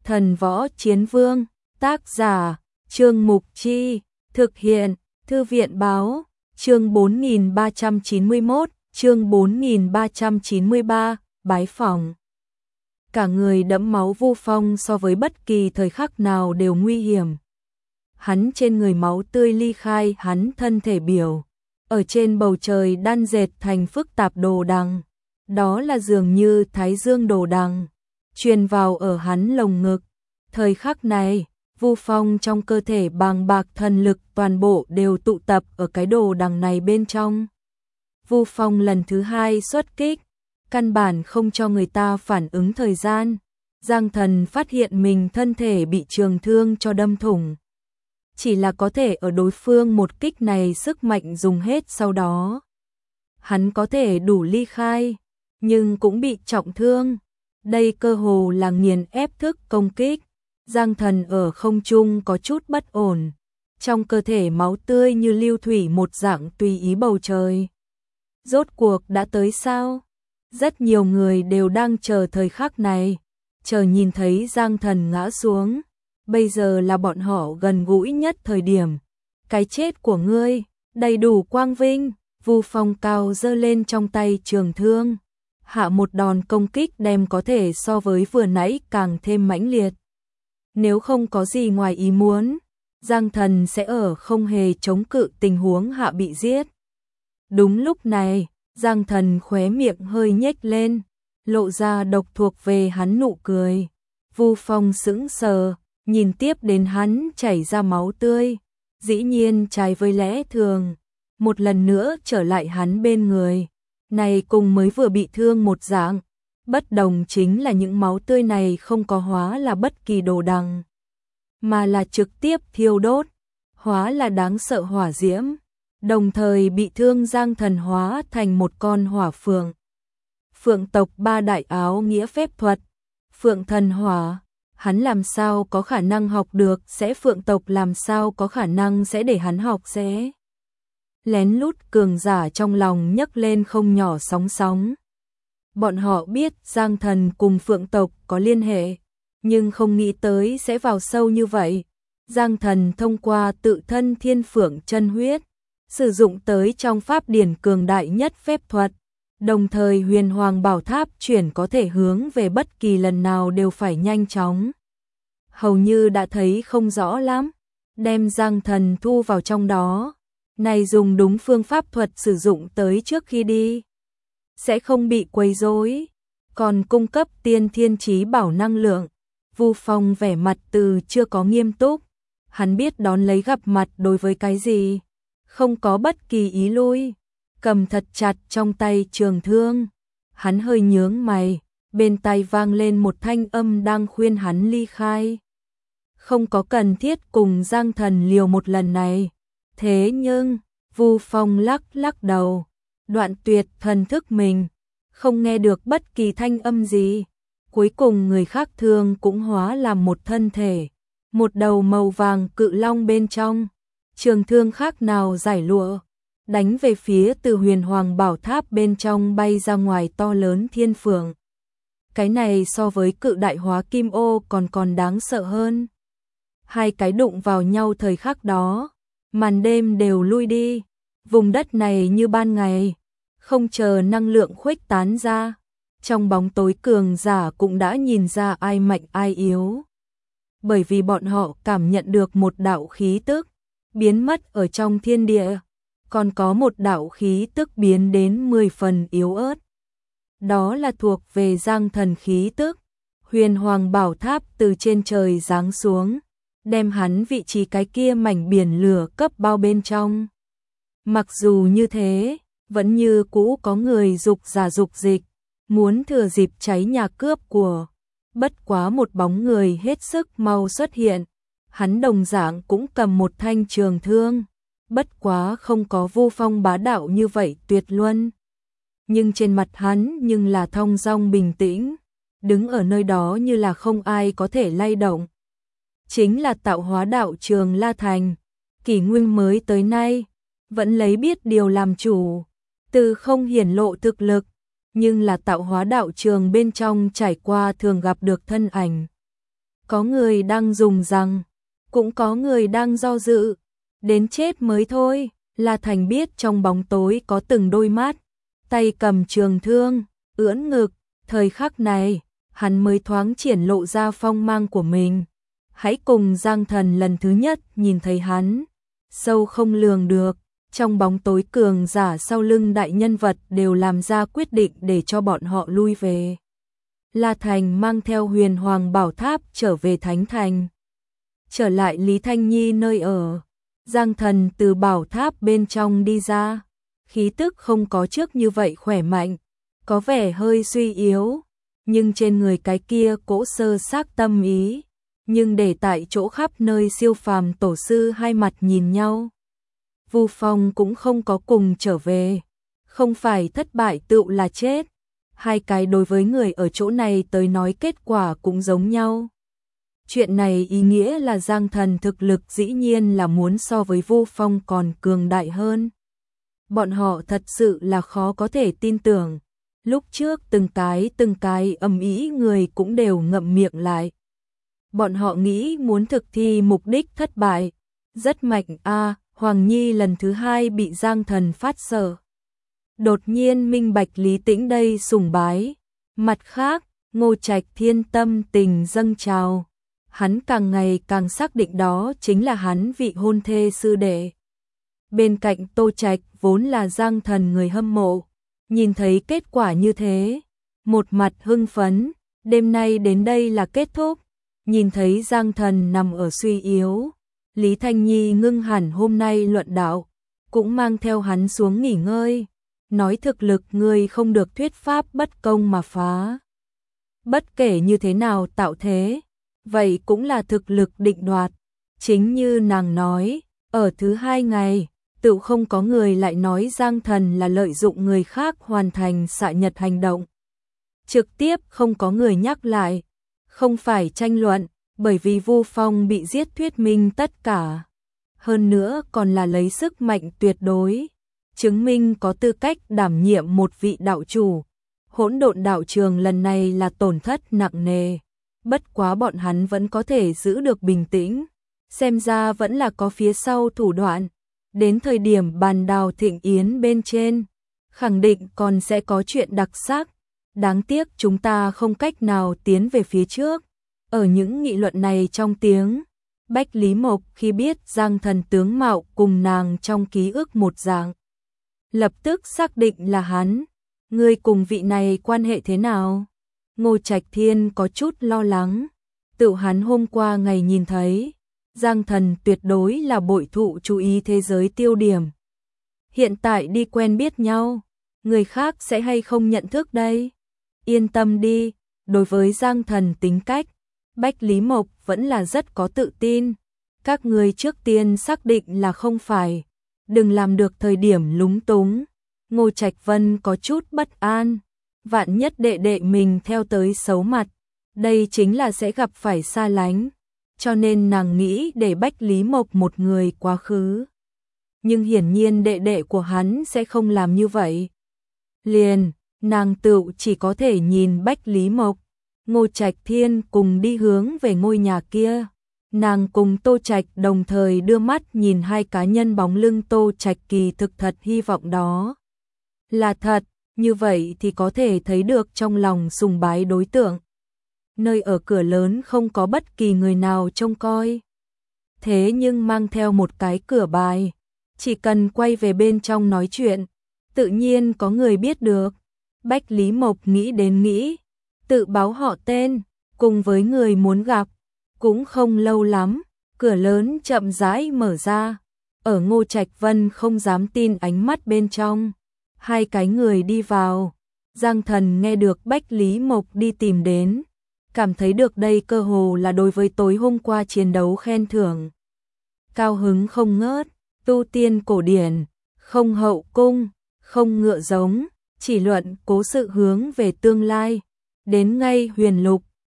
Thần Võ Chiến Vương, tác giả, Trương Mục Chi, thực hiện, Thư viện Báo, chương 4391, chương 4393, bái phỏng. Cả người đẫm máu Vu Phong so với bất kỳ thời khắc nào đều nguy hiểm. Hắn trên người máu tươi ly khai hắn thân thể biểu, ở trên bầu trời đan dệt thành phức tạp đồ đằng, đó là dường như thái dương đồ đằng, truyền vào ở hắn lồng ngực. Thời khắc này, Vu Phong trong cơ thể bàng bạc thần lực toàn bộ đều tụ tập ở cái đồ đằng này bên trong. Vu Phong lần thứ hai xuất kích, căn bản không cho người ta phản ứng thời gian. Giang Thần phát hiện mình thân thể bị trường thương cho đâm thủng. Chỉ là có thể ở đối phương một kích này sức mạnh dùng hết sau đó. Hắn có thể đủ ly khai, nhưng cũng bị trọng thương. Đây cơ hồ là nghiền ép thức công kích. Giang Thần ở không trung có chút bất ổn. Trong cơ thể máu tươi như lưu thủy một dạng tùy ý bầu trời. Rốt cuộc đã tới sao? Rất nhiều người đều đang chờ thời khắc này. Chờ nhìn thấy Giang Thần ngã xuống. Bây giờ là bọn họ gần gũi nhất thời điểm. Cái chết của ngươi, đầy đủ quang vinh. Vu Phong cao giơ lên trong tay trường thương. Hạ một đòn công kích đem có thể so với vừa nãy càng thêm mãnh liệt. Nếu không có gì ngoài ý muốn, Giang Thần sẽ ở không hề chống cự tình huống hạ bị giết. Đúng lúc này, Giang Thần khóe miệng hơi nhếch lên, lộ ra độc thuộc về hắn nụ cười. Vu Phong sững sờ, nhìn tiếp đến hắn chảy ra máu tươi, dĩ nhiên trái với lẽ thường, một lần nữa trở lại hắn bên người. Này cùng mới vừa bị thương một dạng, bất đồng chính là những máu tươi này không có hóa là bất kỳ đồ đằng, mà là trực tiếp thiêu đốt, hóa là đáng sợ hỏa diễm, đồng thời bị thương Giang Thần hóa thành một con hỏa phượng. Phượng tộc ba đại áo nghĩa phép thuật, phượng thần hỏa, hắn làm sao có khả năng học được sẽ phượng tộc làm sao có khả năng sẽ để hắn học sẽ. Lén lút cường giả trong lòng nhấc lên không nhỏ sóng sóng. Bọn họ biết Giang Thần cùng phượng tộc có liên hệ, nhưng không nghĩ tới sẽ vào sâu như vậy. Giang Thần thông qua tự thân thiên phượng chân huyết, sử dụng tới trong pháp điển cường đại nhất phép thuật, đồng thời huyền hoàng bảo tháp chuyển có thể hướng về bất kỳ lần nào đều phải nhanh chóng. Hầu như đã thấy không rõ lắm, đem Giang Thần thu vào trong đó. Này dùng đúng phương pháp thuật sử dụng tới trước khi đi, sẽ không bị quấy rối, còn cung cấp tiên thiên chí bảo năng lượng. Vu Phong vẻ mặt từ chưa có nghiêm túc, hắn biết đón lấy gặp mặt đối với cái gì, không có bất kỳ ý lui, cầm thật chặt trong tay trường thương. Hắn hơi nhướng mày, bên tai vang lên một thanh âm đang khuyên hắn ly khai. Không có cần thiết cùng Giang Thần liều một lần này. Thế nhưng, Vu Phong lắc đầu, đoạn tuyệt thần thức mình, không nghe được bất kỳ thanh âm gì. Cuối cùng người khác thương cũng hóa làm một thân thể, một đầu màu vàng cự long bên trong. Trường thương khác nào giải lụa, đánh về phía từ huyền hoàng bảo tháp bên trong bay ra ngoài to lớn thiên phượng. Cái này so với cự đại hóa kim ô còn đáng sợ hơn. Hai cái đụng vào nhau thời khắc đó, màn đêm đều lui đi, vùng đất này như ban ngày, không chờ năng lượng khuếch tán ra, trong bóng tối cường giả cũng đã nhìn ra ai mạnh ai yếu. Bởi vì bọn họ cảm nhận được một đạo khí tức biến mất ở trong thiên địa, còn có một đạo khí tức biến đến 10 phần yếu ớt. Đó là thuộc về Giang Thần khí tức, huyền hoàng bảo tháp từ trên trời giáng xuống, đem hắn vị trí cái kia mảnh biển lửa cấp bao bên trong. Mặc dù như thế, vẫn như cũ có người dục giả dục dịch, muốn thừa dịp cháy nhà cướp của. Bất quá một bóng người hết sức mau xuất hiện, hắn đồng dạng cũng cầm một thanh trường thương, bất quá không có Vu Phong bá đạo như vậy tuyệt luân. Nhưng trên mặt hắn nhưng là thong dong bình tĩnh, đứng ở nơi đó như là không ai có thể lay động. Chính là tạo hóa đạo trường La Thành, kỷ nguyên mới tới nay, vẫn lấy biết điều làm chủ, từ không hiển lộ thực lực, nhưng là tạo hóa đạo trường bên trong trải qua thường gặp được thân ảnh. có người đang dùng rằng, cũng có người đang do dự, đến chết mới thôi. La Thành biết trong bóng tối có từng đôi mắt, tay cầm trường thương, ưỡn ngực, thời khắc này, hắn mới thoáng triển lộ ra phong mang của mình. Hãy cùng Giang Thần lần thứ nhất nhìn thấy hắn, sâu không lường được, trong bóng tối cường giả sau lưng đại nhân vật đều làm ra quyết định để cho bọn họ lui về. La Thành mang theo Huyền Hoàng Bảo Tháp trở về Thánh Thành. Trở lại Lý Thanh Nhi nơi ở, Giang Thần từ bảo tháp bên trong đi ra, khí tức không có trước như vậy khỏe mạnh, có vẻ hơi suy yếu, nhưng trên người cái kia cỗ sơ xác tâm ý, nhưng để tại chỗ khắp nơi siêu phàm tổ sư hai mặt nhìn nhau. Vu Phong cũng không có cùng trở về, không phải thất bại tựu là chết, hai cái đối với người ở chỗ này tới nói kết quả cũng giống nhau. Chuyện này ý nghĩa là Giang Thần thực lực dĩ nhiên là muốn so với Vu Phong còn cường đại hơn. Bọn họ thật sự là khó có thể tin tưởng. Lúc trước từng cái ầm ĩ người cũng đều ngậm miệng lại. Bọn họ nghĩ muốn thực thi mục đích thất bại. Rất mạnh a. Hoàng Nhi lần thứ hai bị Giang Thần phát sợ. Đột nhiên minh bạch lý tĩnh đây sùng bái. Mặt khác, Ngô Trạch Thiên tâm tình dâng trào. Hắn càng ngày càng xác định đó chính là hắn vị hôn thê sư đệ. Bên cạnh Tô Trạch vốn là Giang Thần người hâm mộ, nhìn thấy kết quả như thế, một mặt hưng phấn, đêm nay đến đây là kết thúc, nhìn thấy Giang Thần nằm ở suy yếu, Lý Thanh Nhi ngưng hẳn hôm nay luận đạo, cũng mang theo hắn xuống nghỉ ngơi, nói thực lực ngươi không được thuyết pháp bất công mà phá. Bất kể như thế nào tạo thế, vậy cũng là thực lực định đoạt. Chính như nàng nói, ở thứ hai ngày, tự không có người lại nói Giang Thần là lợi dụng người khác hoàn thành xạ nhật hành động. Trực tiếp không có người nhắc lại, không phải tranh luận, bởi vì Vu Phong bị giết thuyết minh tất cả. Hơn nữa còn là lấy sức mạnh tuyệt đối, chứng minh có tư cách đảm nhiệm một vị đạo chủ. Hỗn độn đạo trường lần này là tổn thất nặng nề. Bất quá bọn hắn vẫn có thể giữ được bình tĩnh, xem ra vẫn là có phía sau thủ đoạn. Đến thời điểm bàn đào thịnh yến bên trên, khẳng định còn sẽ có chuyện đặc sắc. Đáng tiếc chúng ta không cách nào tiến về phía trước. Ở những nghị luận này trong tiếng, Bách Lý Mộc khi biết Giang Thần tướng mạo cùng nàng trong ký ức một dạng, lập tức xác định là hắn. Ngươi cùng vị này quan hệ thế nào? Ngô Trạch Thiên có chút lo lắng, tự hắn hôm qua ngày nhìn thấy, Giang Thần tuyệt đối là bội thụ chú ý thế giới tiêu điểm. Hiện tại đi quen biết nhau, người khác sẽ hay không nhận thức đây? Yên tâm đi, đối với Giang Thần tính cách, Bách Lý Mộc vẫn là rất có tự tin. Các người trước tiên xác định là không phải, đừng làm được thời điểm lúng túng. Ngô Trạch Vân có chút bất an. Vạn nhất đệ đệ mình theo tới xấu mặt, đây chính là sẽ gặp phải xa lánh, cho nên nàng nghĩ để Bách Lý Mộc một người quá khứ. Nhưng hiển nhiên đệ đệ của hắn sẽ không làm như vậy. Liền, nàng tự chỉ có thể nhìn Bách Lý Mộc, Ngô Trạch Thiên cùng đi hướng về ngôi nhà kia. Nàng cùng Tô Trạch đồng thời đưa mắt nhìn hai cá nhân bóng lưng Tô Trạch kỳ thực thật hy vọng đó là thật. Như vậy thì có thể thấy được trong lòng sùng bái đối tượng. Nơi ở cửa lớn không có bất kỳ người nào trông coi. Thế nhưng mang theo một cái cửa bài. Chỉ cần quay về bên trong nói chuyện, tự nhiên có người biết được. Bách Lý Mộc nghĩ đến nghĩ, tự báo họ tên, cùng với người muốn gặp. Cũng không lâu lắm, cửa lớn chậm rãi mở ra. Ở Ngô Trạch Vân không dám tin ánh mắt bên trong. Hai cái người đi vào, Giang Thần nghe được Bách Lý Mộc đi tìm đến, cảm thấy được đây cơ hồ là đối với tối hôm qua chiến đấu khen thưởng. Cao hứng không ngớt, tu tiên cổ điển, không hậu cung, không ngựa giống, chỉ luận cố sự hướng về tương lai, đến ngay huyền lục,